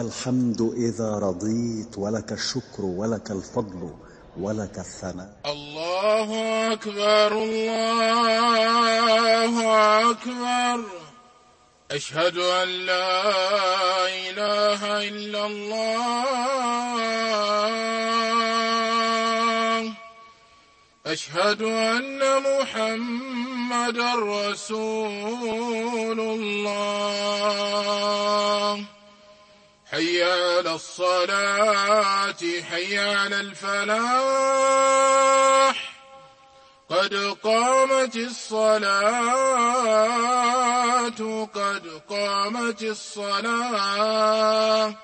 الحمد إذا رضيت، ولك الشكر ولك الفضل ولك الثناء. الله أكبر الله أكبر. أشهد أن لا إله إلا الله. أشهد أن محمدا رسول الله. حي على الصلاة حي على الفلاح. قد قامت الصلاة قد قامت الصلاة.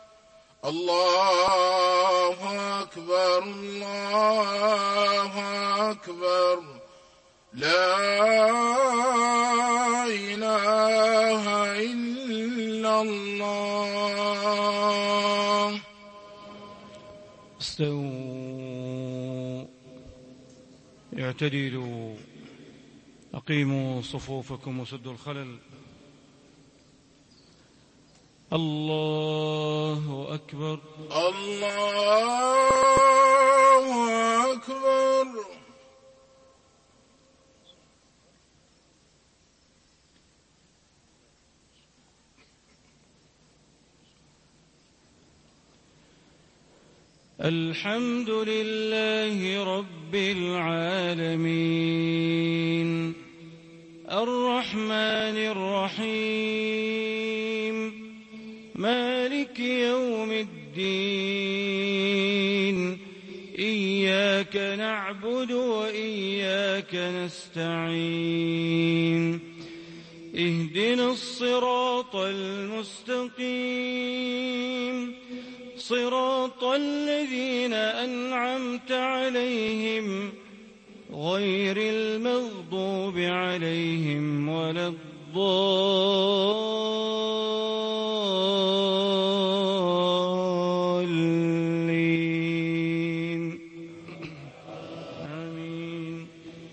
الله أكبر الله أكبر. لا إله إلا الله. استووا اعتدلوا أقيموا صفوفكم وسدوا الخلل. الله أكبر الله أكبر. الحمد لله رب العالمين الرحمن الرحيم مالك يوم الدين. إياك نعبد وإياك نستعين. اهدنا الصراط المستقيم صراط الذين أنعمت عليهم غير المغضوب عليهم ولا الضالين. آمين.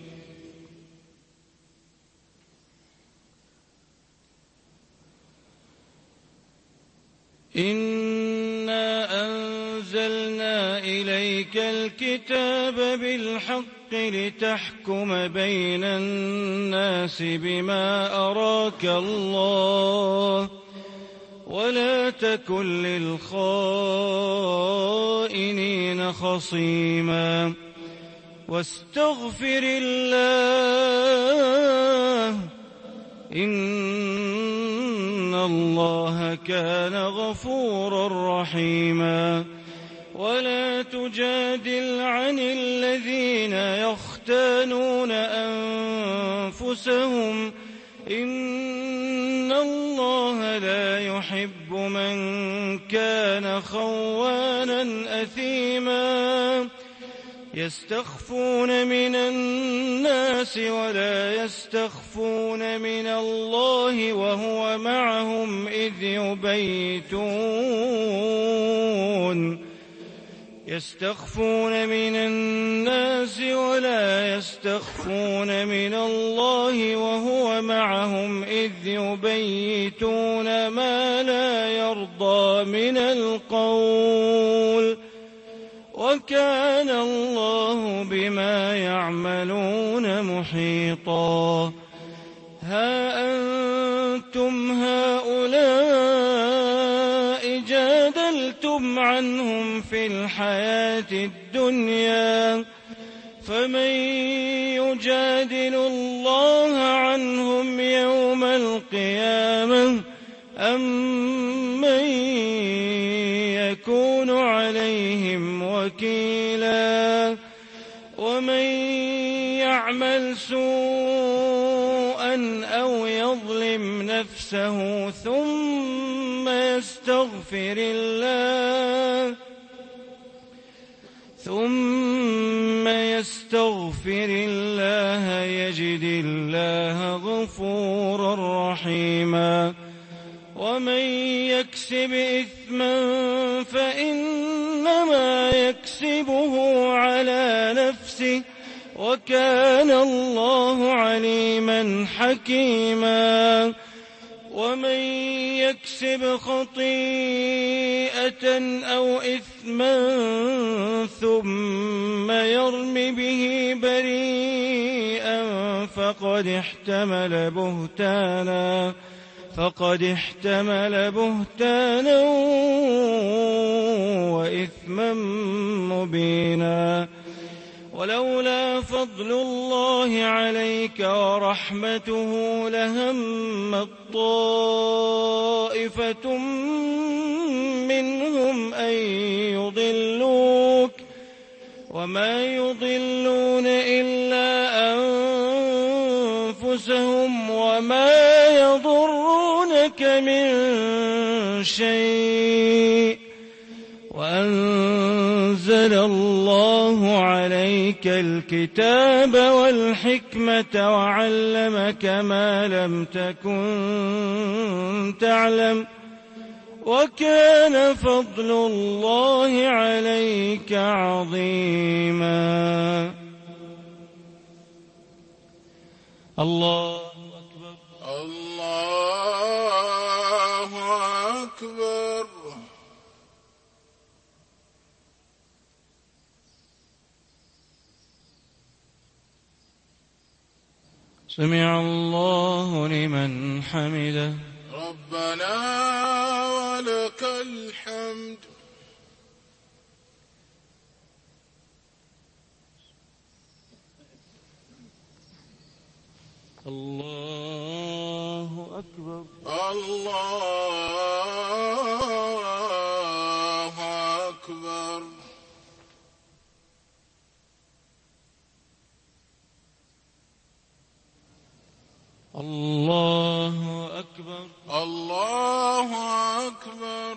إليك الكتاب بالحق لتحكم بين الناس بما أراك الله ولا تكن للخائنين خصيما. واستغفر الله إن الله كان غفورا رحيما. ولا تجادل عن الذين يختانون أنفسهم إن الله لا يحب من كان خوانا أثيما. يستخفون من الناس ولا يستخفون من الله وهو معهم إذ يبيتون. يستخفون من الناس ولا يستخفون من الله وهو معهم إذ يبيتون ما لا يرضى من القول وكان الله بما يعملون محيطا. ها أنتم هؤلاء جادلتم عنهم في الحياة الدنيا فمن يجادل الله عنهم يوم القيامة أم من يكون عليهم وكيلا. ومن يعمل سوءا أو يظلم نفسه ثم يستغفر الله يجد الله غفورا رحيما. ومن يكسب إثما فإنما يكسبه على نفسه وكان الله عليما حكيما. ومن يكسب خطيئة أو إثما ثم يرم به بريئا فقد احتمل بهتانا وإثما مبينا. ولولا فضل الله عليك ورحمته لهمت طائفة منهم أن يضلوك وما يضلون إلا أنفسهم وما يضرونك من شيء وأنزل الله عليك الكتاب والحكمة وعلمك ما لم تكن تعلم وكان فضل الله عليك عظيما. الله أكبر. الله أكبر. سمع الله لمن حمده. ربنا ولك الحمد. الله أكبر. الله أكبر. الله أكبر. الله أكبر.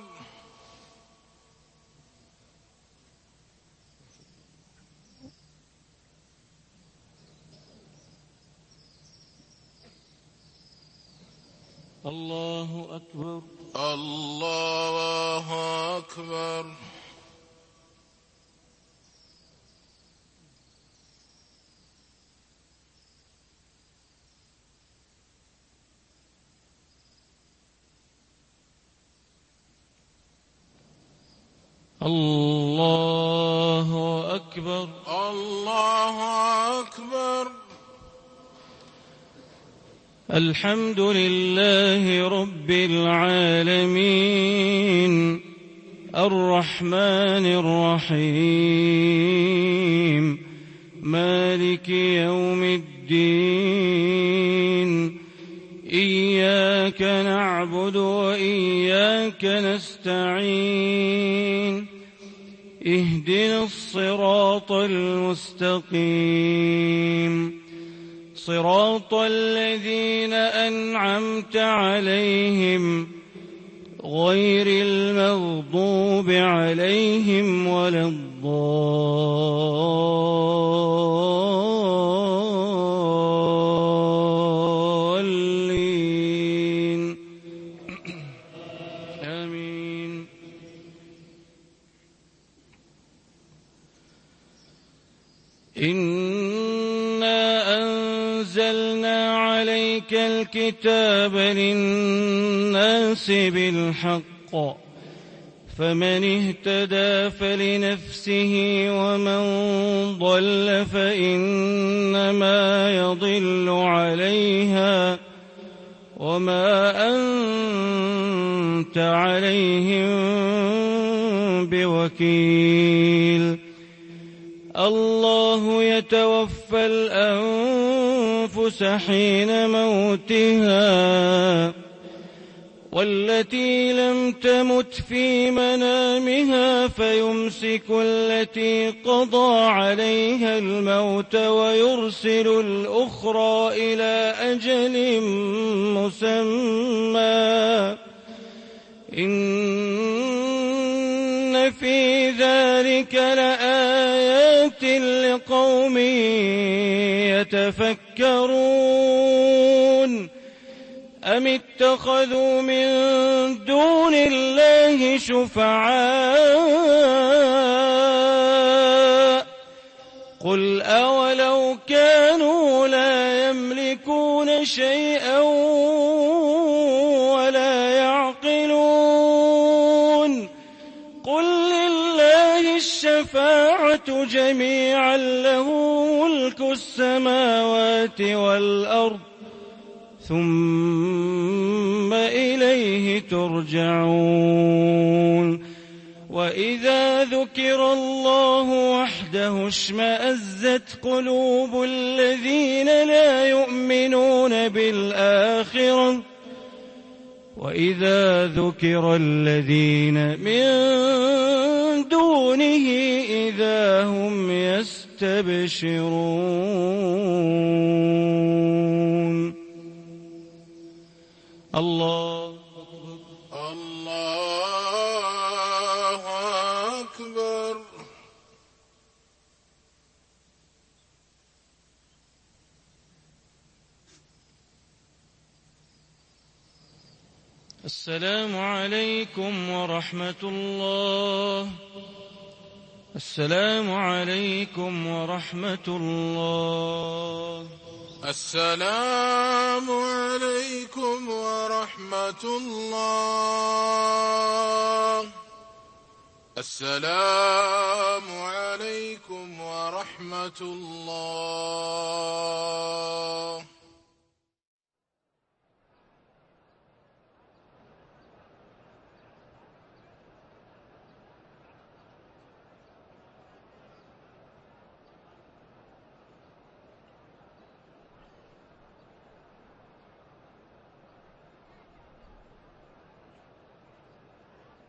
الله أكبر. الله أكبر. الله أكبر. الله أكبر. الحمد لله رب العالمين الرحمن الرحيم مالك يوم الدين إياك نعبد وإياك نستعين اهدنا الصراط المستقيم صراط الذين أنعمت عليهم غير المغضوب عليهم ولا الضالين آمين. أنزلنا عليك الكتاب للناس بالحق فمن اهتدى فلنفسه ومن ضل فإنما يضل عليها وما أنت عليهم بوكيل. الله يتوفى الأنفس حين موتها والتي لم تمت في منامها فيمسك التي قضى عليها الموت ويرسل الأخرى إلى أجل مسمى إن في ذلك لآيات لقوم يتفكرون أم اتخذوا من دون الله شفعاء قل أولو كانوا لا يملكون شيئا الأرض جميعا له ملك السماوات والأرض ثم إليه ترجعون وإذا ذكر الله وحده اشمأزت قلوب الذين لا يؤمنون بالآخرة وإذا ذكر الذين من دونه إذا هم يستبشرون. الله أكبر. السلام عليكم ورحمة الله. السلام عليكم ورحمة الله. السلام عليكم ورحمة الله. السلام عليكم ورحمة الله.